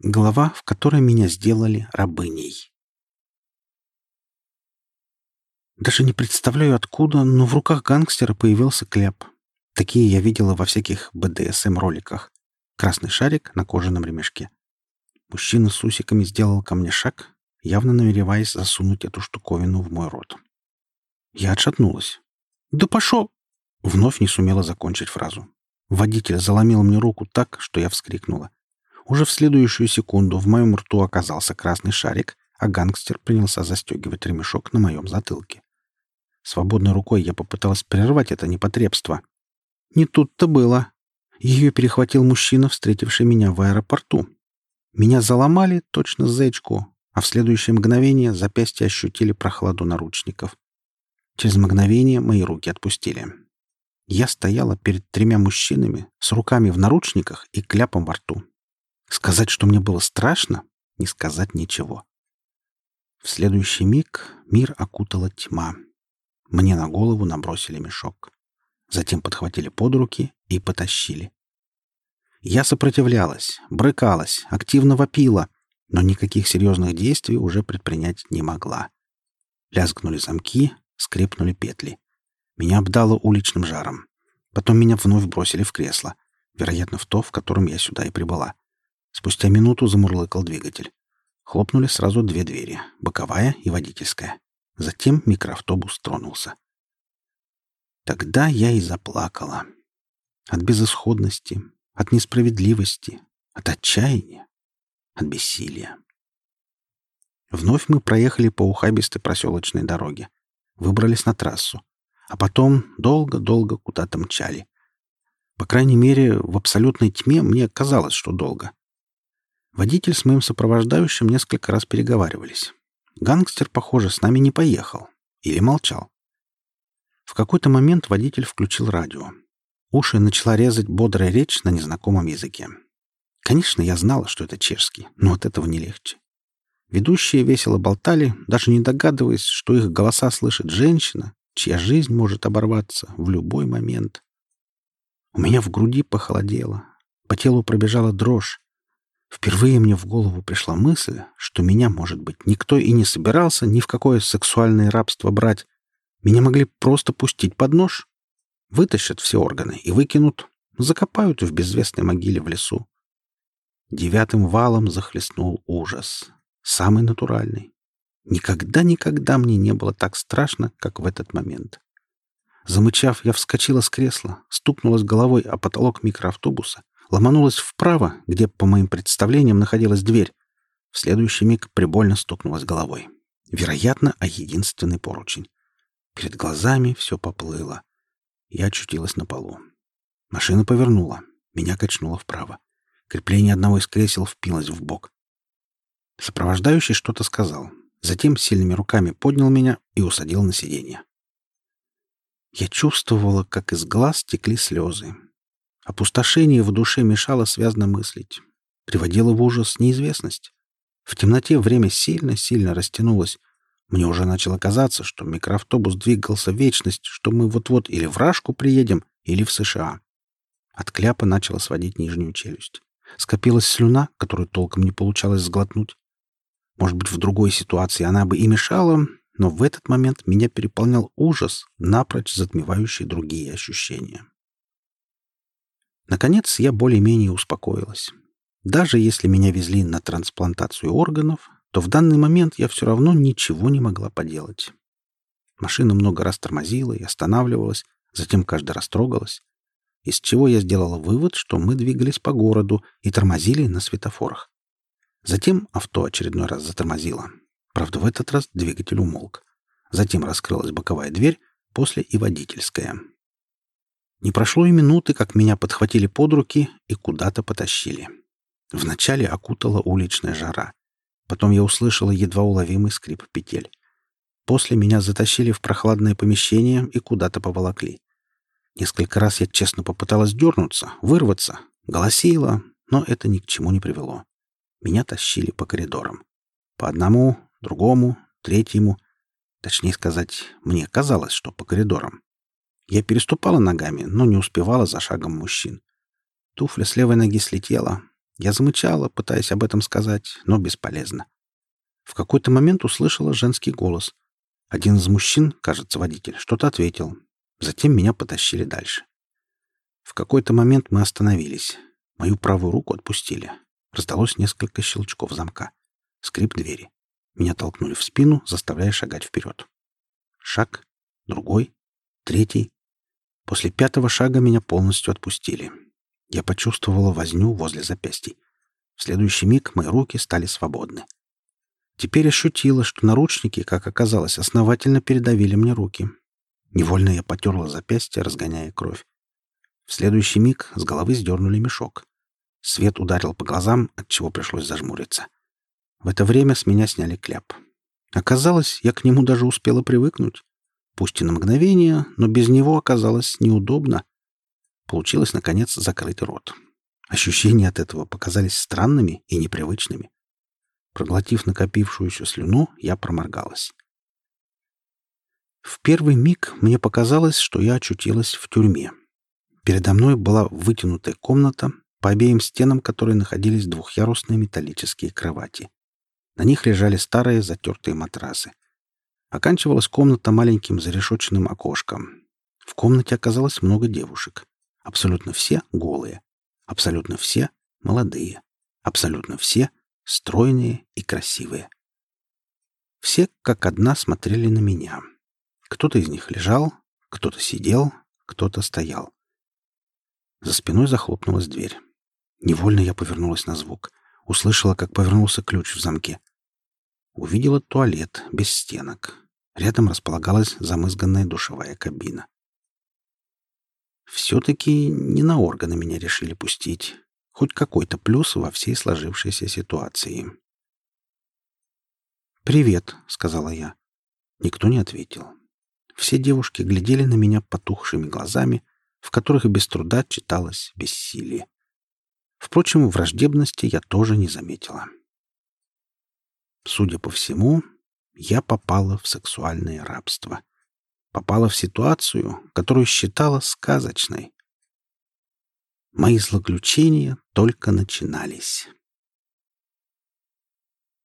Глава, в которой меня сделали рабыней. Даже не представляю откуда, но в руках гангстера появился кляп. Такие я видела во всяких БДСМ-роликах. Красный шарик на кожаном ремешке. Мужчина с усиками сделал ко мне шаг, явно намереваясь засунуть эту штуковину в мой рот. Я отшатнулась. «Да пошел!» Вновь не сумела закончить фразу. Водитель заломил мне руку так, что я вскрикнула. Уже в следующую секунду в моем рту оказался красный шарик, а гангстер принялся застегивать ремешок на моем затылке. Свободной рукой я попыталась прервать это непотребство. Не тут-то было. Ее перехватил мужчина, встретивший меня в аэропорту. Меня заломали точно зечку, а в следующее мгновение запястья ощутили прохладу наручников. Через мгновение мои руки отпустили. Я стояла перед тремя мужчинами с руками в наручниках и кляпом во рту. Сказать, что мне было страшно, не сказать ничего. В следующий миг мир окутала тьма. Мне на голову набросили мешок. Затем подхватили под руки и потащили. Я сопротивлялась, брыкалась, активно вопила, но никаких серьезных действий уже предпринять не могла. Лязгнули замки, скрипнули петли. Меня обдало уличным жаром. Потом меня вновь бросили в кресло, вероятно, в то, в котором я сюда и прибыла. Спустя минуту замурлыкал двигатель. Хлопнули сразу две двери — боковая и водительская. Затем микроавтобус тронулся. Тогда я и заплакала. От безысходности, от несправедливости, от отчаяния, от бессилия. Вновь мы проехали по ухабистой проселочной дороге. Выбрались на трассу. А потом долго-долго куда-то мчали. По крайней мере, в абсолютной тьме мне казалось, что долго. Водитель с моим сопровождающим несколько раз переговаривались. Гангстер, похоже, с нами не поехал. Или молчал. В какой-то момент водитель включил радио. Уши начала резать бодрая речь на незнакомом языке. Конечно, я знала, что это чешский, но от этого не легче. Ведущие весело болтали, даже не догадываясь, что их голоса слышит женщина, чья жизнь может оборваться в любой момент. У меня в груди похолодело. По телу пробежала дрожь. Впервые мне в голову пришла мысль, что меня, может быть, никто и не собирался ни в какое сексуальное рабство брать. Меня могли просто пустить под нож. Вытащат все органы и выкинут, закопают в безвестной могиле в лесу. Девятым валом захлестнул ужас. Самый натуральный. Никогда мне не было так страшно, как в этот момент. Замычав, я вскочила с кресла, стукнулась головой о потолок микроавтобуса, ломанулась вправо, где, по моим представлениям, находилась дверь. В следующий миг прибольно стукнулась головой. Вероятно, о единственный поручень. Перед глазами все поплыло. Я очутилась на полу. Машина повернула. Меня качнуло вправо. Крепление одного из кресел впилось в бок. Сопровождающий что-то сказал. Затем сильными руками поднял меня и усадил на сиденье. Я чувствовала, как из глаз текли слезы. Опустошение в душе мешало связно мыслить. Приводило в ужас неизвестность. В темноте время сильно растянулось. Мне уже начало казаться, что микроавтобус двигался в вечность, что мы вот-вот или в Рашку приедем, или в США. От кляпа начала сводить нижнюю челюсть. Скопилась слюна, которую толком не получалось сглотнуть. Может быть, в другой ситуации она бы и мешала, но в этот момент меня переполнял ужас, напрочь затмевающий другие ощущения. Наконец, я более-менее успокоилась. Даже если меня везли на трансплантацию органов, то в данный момент я все равно ничего не могла поделать. Машина много раз тормозила и останавливалась, затем каждый раз трогалась, из чего я сделала вывод, что мы двигались по городу и тормозили на светофорах. Затем авто очередной раз затормозило. Правда, в этот раз двигатель умолк. Затем раскрылась боковая дверь, после и водительская. Не прошло и минуты, как меня подхватили под руки и куда-то потащили. Вначале окутала уличная жара. Потом я услышала едва уловимый скрип петель. После меня затащили в прохладное помещение и куда-то поволокли. Несколько раз я честно попыталась дернуться, вырваться, голосила, но это ни к чему не привело. Меня тащили по коридорам. По одному, другому, третьему. Точнее сказать, мне казалось, что по коридорам. Я переступала ногами, но не успевала за шагом мужчин. Туфля с левой ноги слетела. Я замычала, пытаясь об этом сказать, но бесполезно. В какой-то момент услышала женский голос. Один из мужчин, кажется, водитель, что-то ответил. Затем меня потащили дальше. В какой-то момент мы остановились. Мою правую руку отпустили. Раздалось несколько щелчков замка. Скрип двери. Меня толкнули в спину, заставляя шагать вперед. Шаг, другой, третий. После пятого шага меня полностью отпустили. Я почувствовала возню возле запястий. В следующий миг мои руки стали свободны. Теперь ощутила, что наручники, как оказалось, основательно передавили мне руки. Невольно я потерла запястье, разгоняя кровь. В следующий миг с головы сдернули мешок. Свет ударил по глазам, отчего пришлось зажмуриться. В это время с меня сняли кляп. Оказалось, я к нему даже успела привыкнуть. Пусть и на мгновение, но без него оказалось неудобно. Получилось, наконец, закрыть рот. Ощущения от этого показались странными и непривычными. Проглотив накопившуюся слюну, я проморгалась. В первый миг мне показалось, что я очутилась в тюрьме. Передо мной была вытянутая комната, по обеим стенам которой находились двухъярусные металлические кровати. На них лежали старые затертые матрасы. Оканчивалась комната маленьким зарешоченным окошком. В комнате оказалось много девушек. Абсолютно все голые. Абсолютно все молодые. Абсолютно все стройные и красивые. Все как одна смотрели на меня. Кто-то из них лежал, кто-то сидел, кто-то стоял. За спиной захлопнулась дверь. Невольно я повернулась на звук. Услышала, как повернулся ключ в замке. Увидела туалет без стенок. Рядом располагалась замызганная душевая кабина. Все-таки не на органы меня решили пустить. Хоть какой-то плюс во всей сложившейся ситуации. «Привет», — сказала я. Никто не ответил. Все девушки глядели на меня потухшими глазами, в которых и без труда читалось бессилие. Впрочем, враждебности я тоже не заметила. Судя по всему, я попала в сексуальное рабство. Попала в ситуацию, которую считала сказочной. Мои злоключения только начинались.